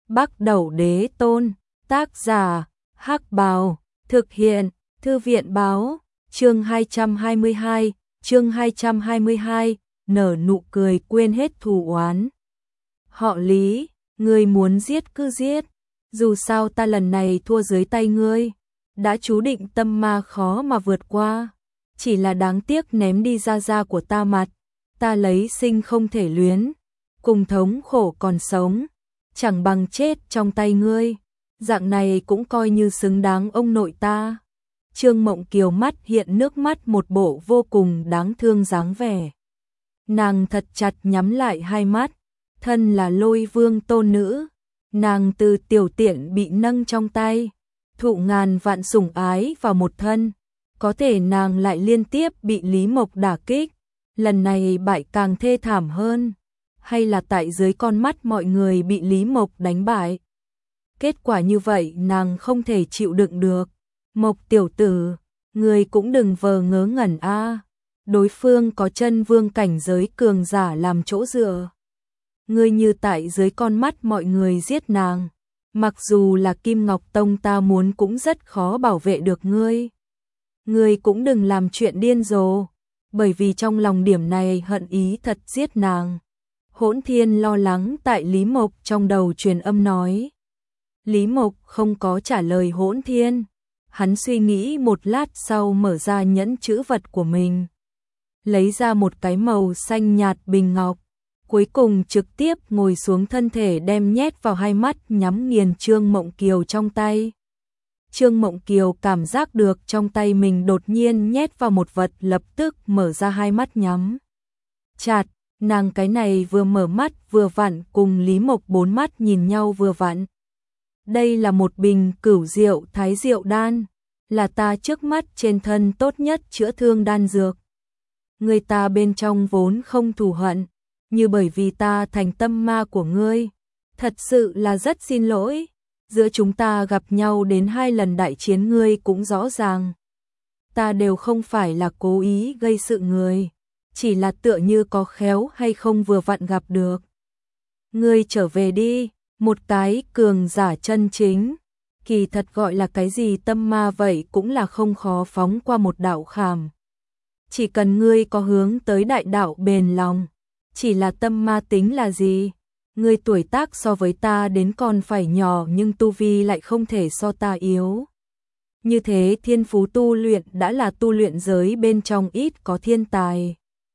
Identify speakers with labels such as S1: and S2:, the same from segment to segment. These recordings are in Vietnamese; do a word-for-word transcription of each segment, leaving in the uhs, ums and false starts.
S1: Bắc Đẩu Đế Tôn, tác giả, Hắc Bào, thực hiện, Thư viện báo, chương hai trăm hai mươi hai, chương hai trăm hai mươi hai, nở nụ cười quên hết thù oán. Họ Lý, ngươi muốn giết cứ giết, dù sao ta lần này thua dưới tay ngươi, đã chú định tâm ma khó mà vượt qua, chỉ là đáng tiếc ném đi gia gia của ta mặt, ta lấy sinh không thể luyến, cùng thống khổ còn sống, chẳng bằng chết trong tay ngươi, dạng này cũng coi như xứng đáng ông nội ta. Trương Mộng Kiều mắt hiện nước mắt, một bộ vô cùng đáng thương dáng vẻ. Nàng thật chặt nhắm lại hai mắt, thân là Lôi Vương tôn nữ, nàng từ tiểu tiện bị nâng trong tay, thụ ngàn vạn sủng ái vào một thân, có thể nàng lại liên tiếp bị Lý Mộc đả kích, lần này bại càng thê thảm hơn, hay là tại dưới con mắt mọi người bị Lý Mộc đánh bại. Kết quả như vậy nàng không thể chịu đựng được. Mộc tiểu tử, người cũng đừng vờ ngớ ngẩn a, đối phương có chân vương cảnh giới cường giả làm chỗ dựa. Ngươi như tại dưới con mắt mọi người giết nàng, mặc dù là Kim Ngọc Tông ta muốn cũng rất khó bảo vệ được ngươi. Ngươi cũng đừng làm chuyện điên rồ, bởi vì trong lòng điểm này hận ý thật giết nàng. Hỗn Thiên lo lắng tại Lý Mộc trong đầu truyền âm nói. Lý Mộc không có trả lời Hỗn Thiên. Hắn suy nghĩ một lát sau mở ra nhẫn chữ vật của mình. Lấy ra một cái màu xanh nhạt bình ngọc. Cuối cùng trực tiếp ngồi xuống thân thể đem nhét vào hai mắt nhắm nghiền Trương Mộng Kiều trong tay. Trương Mộng Kiều cảm giác được trong tay mình đột nhiên nhét vào một vật, lập tức mở ra hai mắt nhắm chặt. Nàng cái này vừa mở mắt vừa vặn cùng Lý Mộc bốn mắt nhìn nhau vừa vặn. Đây là một bình cửu diệu thái diệu đan, là ta trước mắt trên thân tốt nhất chữa thương đan dược. Người ta bên trong vốn không thù hận, như bởi vì ta thành tâm ma của ngươi. Thật sự là rất xin lỗi, giữa chúng ta gặp nhau đến hai lần đại chiến ngươi cũng rõ ràng. Ta đều không phải là cố ý gây sự người, chỉ là tựa như có khéo hay không vừa vặn gặp được. Ngươi trở về đi. Một cái cường giả chân chính, kỳ thật gọi là cái gì tâm ma vậy cũng là không khó phóng qua một đạo khảm. Chỉ cần ngươi có hướng tới đại đạo bền lòng, chỉ là tâm ma tính là gì? Ngươi tuổi tác so với ta đến còn phải nhỏ nhưng tu vi lại không thể so ta yếu. Như thế thiên phú tu luyện đã là tu luyện giới bên trong ít có thiên tài.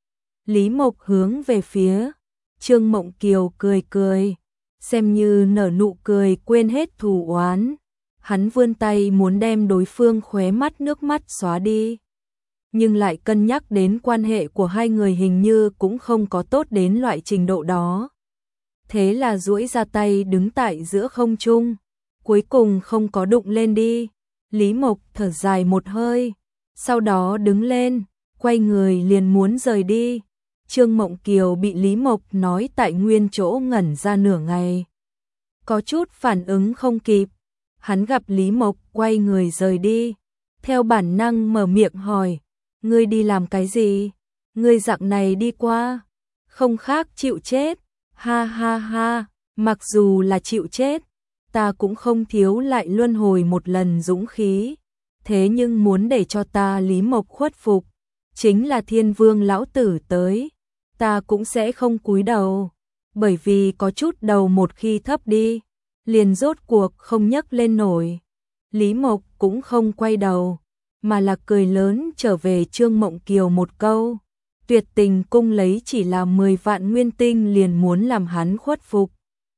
S1: Lý Mộc hướng về phía Trương Mộng Kiều cười cười. Xem như nở nụ cười quên hết thù oán, hắn vươn tay muốn đem đối phương khóe mắt nước mắt xóa đi. Nhưng lại cân nhắc đến quan hệ của hai người hình như cũng không có tốt đến loại trình độ đó. Thế là duỗi ra tay đứng tại giữa không trung, cuối cùng không có đụng lên đi. Lý Mộc thở dài một hơi, sau đó đứng lên, quay người liền muốn rời đi. Trương Mộng Kiều bị Lý Mộc nói tại nguyên chỗ ngẩn ra nửa ngày. Có chút phản ứng không kịp, hắn gặp Lý Mộc quay người rời đi. Theo bản năng mở miệng hỏi, ngươi đi làm cái gì? Ngươi dạng này đi qua, không khác chịu chết. Ha ha ha, mặc dù là chịu chết, ta cũng không thiếu lại luân hồi một lần dũng khí. Thế nhưng muốn để cho ta Lý Mộc khuất phục, chính là Thiên Vương lão tử tới. Ta cũng sẽ không cúi đầu, bởi vì có chút đầu một khi thấp đi, liền rốt cuộc không nhấc lên nổi. Lý Mộc cũng không quay đầu, mà là cười lớn trở về Trương Mộng Kiều một câu. Tuyệt Tình cung lấy chỉ là mười vạn nguyên tinh liền muốn làm hắn khuất phục.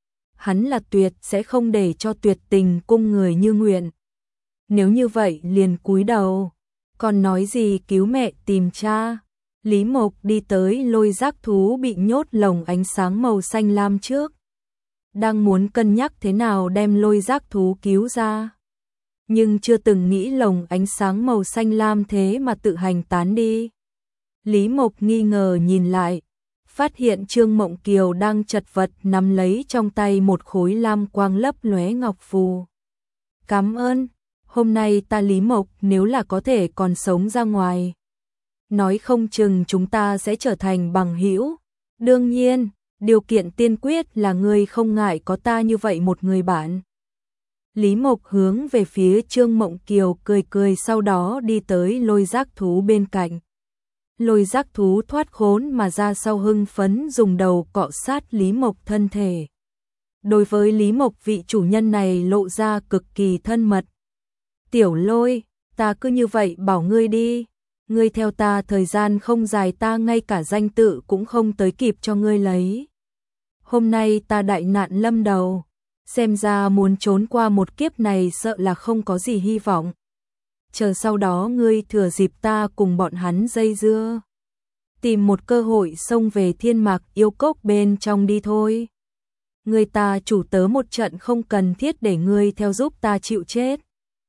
S1: Hắn là tuyệt sẽ không để cho Tuyệt Tình cung người như nguyện. Nếu như vậy liền cúi đầu, còn nói gì cứu mẹ tìm cha. Lý Mộc đi tới lôi giác thú bị nhốt lồng ánh sáng màu xanh lam trước. Đang muốn cân nhắc thế nào đem lôi giác thú cứu ra. Nhưng chưa từng nghĩ lồng ánh sáng màu xanh lam thế mà tự hành tán đi. Lý Mộc nghi ngờ nhìn lại, phát hiện Trương Mộng Kiều đang chật vật nắm lấy trong tay một khối lam quang lấp lóe ngọc phù. Cảm ơn, hôm nay ta Lý Mộc nếu là có thể còn sống ra ngoài, nói không chừng chúng ta sẽ trở thành bằng hữu. Đương nhiên, Điều kiện tiên quyết là ngươi không ngại có ta như vậy một người bạn. Lý Mộc hướng về phía Trương Mộng Kiều cười cười, sau đó đi tới lôi giác thú bên cạnh. Lôi giác thú thoát khốn mà ra sau, hưng phấn dùng đầu cọ sát Lý Mộc thân thể. Đối với Lý Mộc, vị chủ nhân này lộ ra cực kỳ thân mật. Tiểu Lôi, ta cứ như vậy bảo ngươi đi. Ngươi theo ta thời gian không dài, ta ngay cả danh tự cũng không tới kịp cho ngươi lấy. Hôm nay ta đại nạn lâm đầu, xem ra muốn trốn qua một kiếp này sợ là không có gì hy vọng. Chờ sau đó ngươi thừa dịp ta cùng bọn hắn dây dưa, tìm một cơ hội xông về Thiên Mạc Yêu Cốc bên trong đi thôi. Người ta chủ tớ một trận, không cần thiết để ngươi theo giúp ta chịu chết.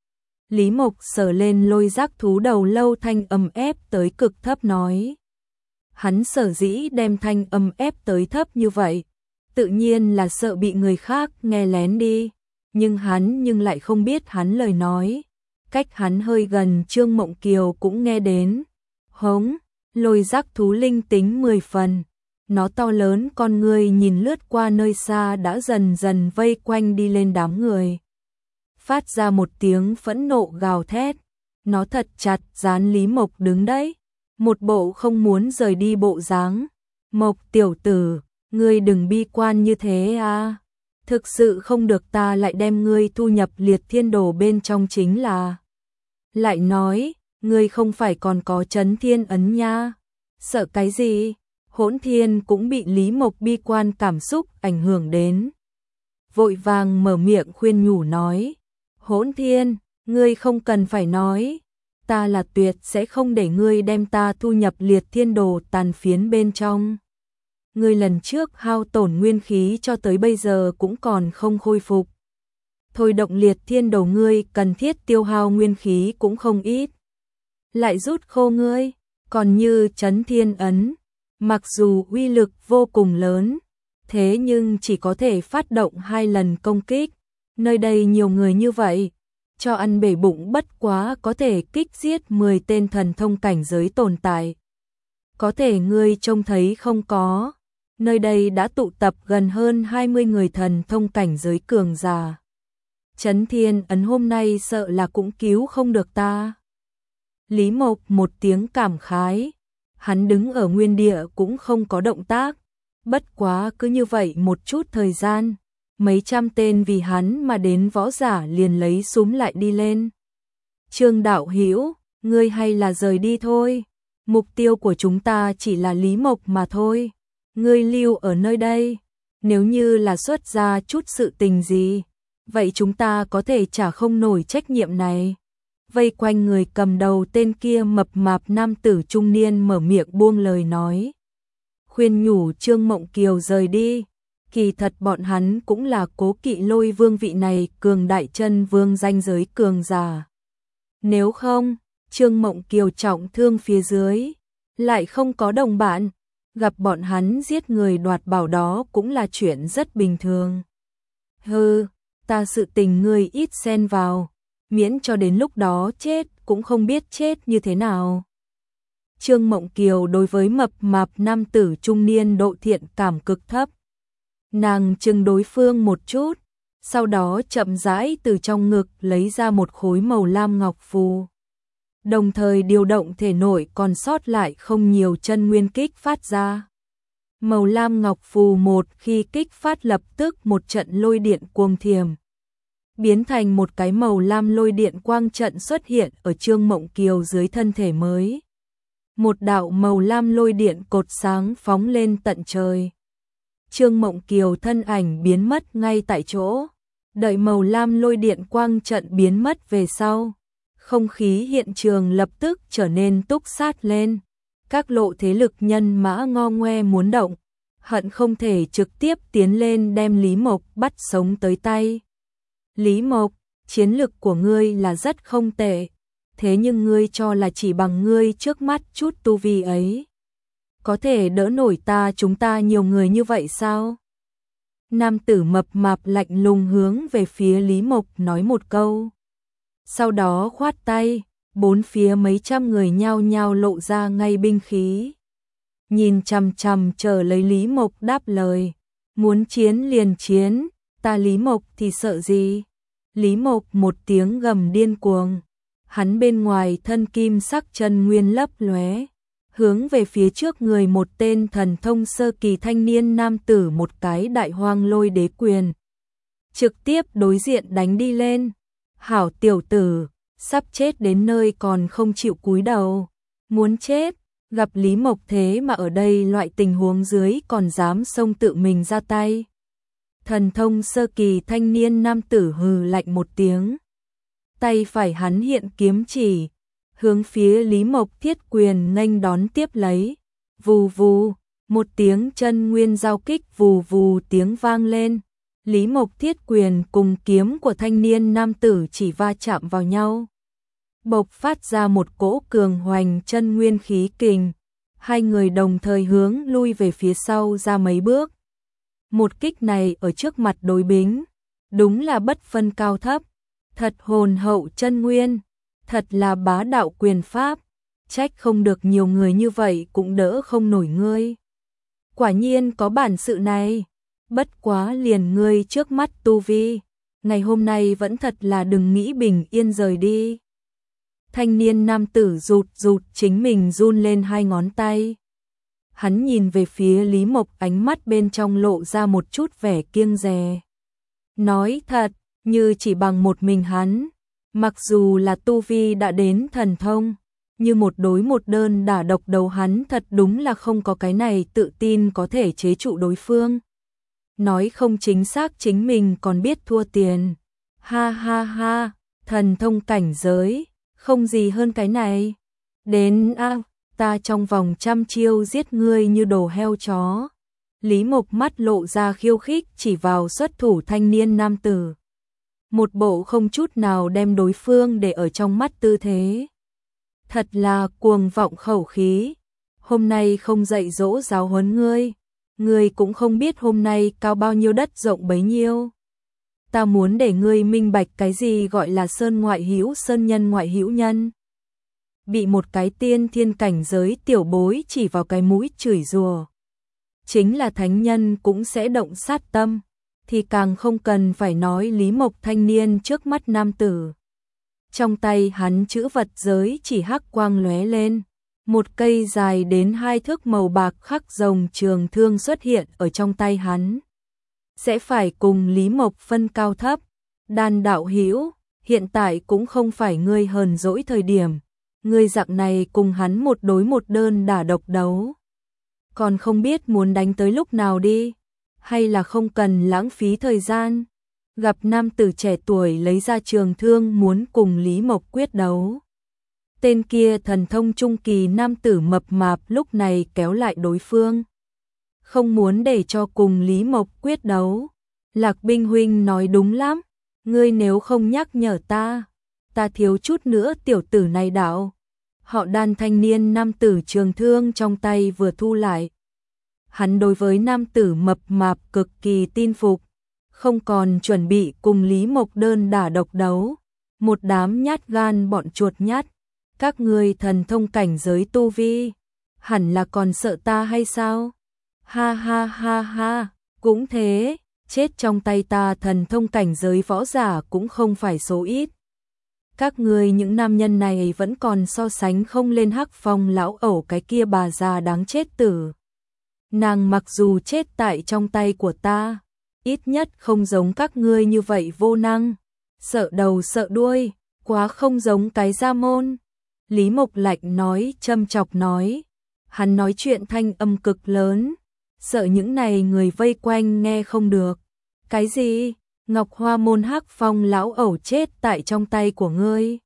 S1: Lý Mộc sờ lên lôi giác thú đầu lâu, thanh âm ép tới cực thấp nói. Hắn sở dĩ đem thanh âm ép tới thấp như vậy, tự nhiên là sợ bị người khác nghe lén đi. Nhưng hắn nhưng lại không biết hắn lời nói. Cách hắn hơi gần, Trương Mộng Kiều cũng nghe đến. Hống, lôi giác thú linh tính mười phần. Nó to lớn con ngươi nhìn lướt qua nơi xa, đã dần dần vây quanh đi lên đám người. Phát ra một tiếng phẫn nộ gào thét. Nó thật chặt dán Lý Mộc đứng đấy, một bộ không muốn rời đi bộ dáng. Mộc tiểu tử, ngươi đừng bi quan như thế à. Thực sự không được ta lại đem ngươi thu nhập liệt thiên đồ bên trong chính là. Lại nói, ngươi không phải còn có chấn thiên ấn nha. Sợ cái gì? Hỗn Thiên cũng bị Lý Mộc bi quan cảm xúc ảnh hưởng đến. Vội vàng mở miệng khuyên nhủ nói. Hỗn Thiên, ngươi không cần phải nói. Ta là tuyệt sẽ không để ngươi đem ta thu nhập liệt thiên đồ tàn phiến bên trong. Ngươi lần trước hao tổn nguyên khí cho tới bây giờ cũng còn không khôi phục. Thôi động liệt thiên đồ ngươi cần thiết tiêu hao nguyên khí cũng không ít. Lại rút khô ngươi, còn như chấn thiên ấn. Mặc dù uy lực vô cùng lớn, thế nhưng chỉ có thể phát động hai lần công kích. Nơi đây nhiều người như vậy, cho ăn bể bụng bất quá có thể kích giết mười tên thần thông cảnh giới tồn tại. Có thể ngươi trông thấy không có, nơi đây đã tụ tập gần hơn hai mươi người thần thông cảnh giới cường giả. Chấn thiên ấn hôm nay sợ là cũng cứu không được ta. Lý Mộc một tiếng cảm khái. Hắn đứng ở nguyên địa cũng không có động tác. Bất quá cứ như vậy một chút thời gian, mấy trăm tên vì hắn mà đến võ giả liền lấy súm lại đi lên. Trương đạo hữu, ngươi hay là rời đi thôi. Mục tiêu của chúng ta chỉ là Lý Mộc mà thôi. Ngươi lưu ở nơi đây, nếu như là xuất ra chút sự tình gì, vậy chúng ta có thể trả không nổi trách nhiệm này. Vây quanh người cầm đầu tên kia mập mạp nam tử trung niên mở miệng buông lời nói. Khuyên nhủ Trương Mộng Kiều rời đi. Kỳ thật bọn hắn cũng là cố kỵ Lôi Vương vị này cường đại chân vương danh giới cường giả. Nếu không, Trương Mộng Kiều trọng thương phía dưới, lại không có đồng bạn, gặp bọn hắn giết người đoạt bảo đó cũng là chuyện rất bình thường. Hừ, ta sự tình ngươi ít xen vào. Miễn cho đến lúc đó chết cũng không biết chết như thế nào. Trương Mộng Kiều đối với mập mạp nam tử trung niên độ thiện cảm cực thấp. Nàng chừng đối phương một chút, sau đó chậm rãi từ trong ngực lấy ra một khối màu lam ngọc phù. Đồng thời điều động thể nội còn sót lại không nhiều chân nguyên kích phát ra. Màu lam ngọc phù một khi kích phát lập tức một trận lôi điện cuồng thiểm. Biến thành một cái màu lam lôi điện quang trận xuất hiện ở Trương Mộng Kiều dưới thân thể mới. Một đạo màu lam lôi điện cột sáng phóng lên tận trời. Trương Mộng Kiều thân ảnh biến mất ngay tại chỗ. Đợi màu lam lôi điện quang trận biến mất về sau, không khí hiện trường lập tức trở nên túc sát lên. Các lộ thế lực nhân mã ngo ngoe muốn động, hận không thể trực tiếp tiến lên đem Lý Mộc bắt sống tới tay. Lý Mộc, chiến lực của ngươi là rất không tệ, thế nhưng ngươi cho là chỉ bằng ngươi trước mắt chút tu vi ấy, có thể đỡ nổi ta chúng ta nhiều người như vậy sao? Nam tử mập mạp lạnh lùng hướng về phía Lý Mộc nói một câu. Sau đó khoát tay, bốn phía mấy trăm người nhao nhao lộ ra ngay binh khí. nhìn chằm chằm chờ lấy Lý Mộc đáp lời. Muốn chiến liền chiến, ta Lý Mộc thì sợ gì? Lý Mộc một tiếng gầm điên cuồng, hắn bên ngoài thân kim sắc chân nguyên lấp lóe, hướng về phía trước người một tên thần thông sơ kỳ thanh niên nam tử một cái đại hoang lôi đế quyền. Trực tiếp đối diện đánh đi lên. Hảo tiểu tử, sắp chết đến nơi còn không chịu cúi đầu. Muốn chết, gặp Lý Mộc thế mà ở đây loại tình huống dưới còn dám xông tự mình ra tay. Thần thông sơ kỳ thanh niên nam tử hừ lạnh một tiếng. Tay phải hắn hiện kiếm chỉ, hướng phía Lý Mộc thiết quyền nghênh đón tiếp lấy. Vù vù, một tiếng chân nguyên giao kích vù vù tiếng vang lên. Lý Mộc thiết quyền cùng kiếm của thanh niên nam tử chỉ va chạm vào nhau. Bộc phát ra một cỗ cường hoành chân nguyên khí kình. Hai người đồng thời hướng lui về phía sau ra mấy bước. Một kích này ở trước mặt đối bính, đúng là bất phân cao thấp. Thật hồn hậu chân nguyên, thật là bá đạo quyền pháp. Trách không được nhiều người như vậy cũng đỡ không nổi ngươi. Quả nhiên có bản sự này. Bất quá liền ngươi trước mắt tu vi, ngày hôm nay vẫn thật là đừng nghĩ bình yên rời đi. Thanh niên nam tử rụt rụt chính mình run lên hai ngón tay. Hắn nhìn về phía Lý Mộc, ánh mắt bên trong lộ ra một chút vẻ kiêng dè. Nói thật, như chỉ bằng một mình hắn, mặc dù là tu vi đã đến thần thông, như một đối một đơn đả độc đầu hắn thật đúng là không có cái này tự tin có thể chế trụ đối phương. Nói không chính xác chính mình còn biết thua tiền. Ha ha ha, thần thông cảnh giới, không gì hơn cái này. Đến a, à, ta trong vòng trăm chiêu giết ngươi như đồ heo chó. Lý Mộc mắt lộ ra khiêu khích chỉ vào xuất thủ thanh niên nam tử. Một bộ không chút nào đem đối phương để ở trong mắt tư thế. Thật là cuồng vọng khẩu khí. Hôm nay không dạy dỗ giáo huấn ngươi. Ngươi cũng không biết hôm nay cao bao nhiêu đất rộng bấy nhiêu. Ta muốn để ngươi minh bạch cái gì gọi là sơn ngoại hữu sơn nhân ngoại hữu nhân. Bị một cái tiên thiên cảnh giới tiểu bối chỉ vào cái mũi chửi rủa, chính là thánh nhân cũng sẽ động sát tâm, thì càng không cần phải nói Lý Mộc thanh niên trước mắt nam tử. Trong tay hắn chữ vật giới chỉ hắc quang lóe lên. Một cây dài đến hai thước màu bạc khắc rồng trường thương xuất hiện ở trong tay hắn. Sẽ phải cùng Lý Mộc phân cao thấp. Đan đạo hữu, hiện tại cũng không phải ngươi hờn dỗi thời điểm. Ngươi dạng này cùng hắn một đối một đơn đả độc đấu. Còn không biết muốn đánh tới lúc nào đi. Hay là không cần lãng phí thời gian. Gặp nam tử trẻ tuổi lấy ra trường thương muốn cùng Lý Mộc quyết đấu. Tên kia thần thông trung kỳ nam tử mập mạp lúc này kéo lại đối phương. Không muốn để cho cùng Lý Mộc quyết đấu. Lạc Binh huynh nói đúng lắm. Ngươi nếu không nhắc nhở ta, ta thiếu chút nữa tiểu tử này đạo. Họ Đan thanh niên nam tử trường thương trong tay vừa thu lại. Hắn đối với nam tử mập mạp cực kỳ tin phục. Không còn chuẩn bị cùng Lý Mộc đơn đả độc đấu. Một đám nhát gan bọn chuột nhát. Các ngươi thần thông cảnh giới tu vi, hẳn là còn sợ ta hay sao? Ha ha ha ha, cũng thế, chết trong tay ta thần thông cảnh giới võ giả cũng không phải số ít. Các ngươi những nam nhân này vẫn còn so sánh không lên Hắc Phong lão ẩu cái kia bà già đáng chết tử. Nàng mặc dù chết tại trong tay của ta, ít nhất không giống các ngươi như vậy vô năng, sợ đầu sợ đuôi, quá không giống cái gia môn. Lý Mộc lạnh nói, châm chọc nói. Hắn nói chuyện thanh âm cực lớn, sợ những này người vây quanh nghe không được. Cái gì? Ngọc Hoa môn Hắc Phong lão ẩu chết tại trong tay của ngươi?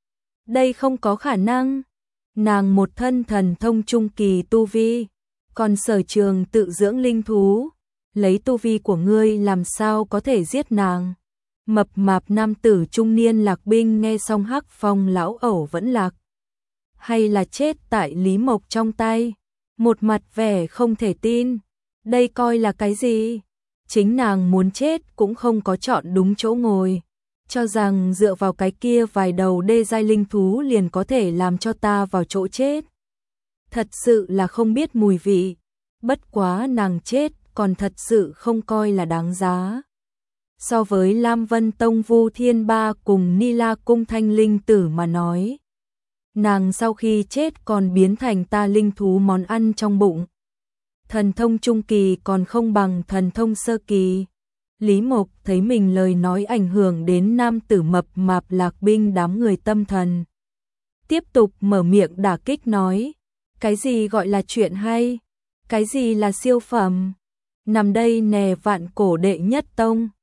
S1: Đây không có khả năng. Nàng một thân thần thông trung kỳ tu vi, còn sở trường tự dưỡng linh thú, lấy tu vi của ngươi làm sao có thể giết nàng? Mập mạp nam tử trung niên Lạc Binh nghe xong Hắc Phong lão ẩu vẫn lạc. Hay là chết tại Lý Mộc trong tay? Một mặt vẻ không thể tin. Đây coi là cái gì? Chính nàng muốn chết cũng không có chọn đúng chỗ ngồi. Cho rằng dựa vào cái kia vài đầu đê giai linh thú liền có thể làm cho ta vào chỗ chết. thật sự là không biết mùi vị, bất quá nàng chết còn thật sự không coi là đáng giá. So với Lam Vân Tông Vu Thiên Ba cùng Ni La Cung Thanh Linh Tử mà nói, nàng sau khi chết còn biến thành ta linh thú món ăn trong bụng. Thần thông trung kỳ còn không bằng thần thông sơ kỳ. Lý Mộc thấy mình lời nói ảnh hưởng đến nam tử mập mạp Lạc Binh đám người tâm thần. Tiếp tục mở miệng đả kích nói, cái gì gọi là chuyện hay, cái gì là siêu phẩm, nằm đây nè vạn cổ đệ nhất tông.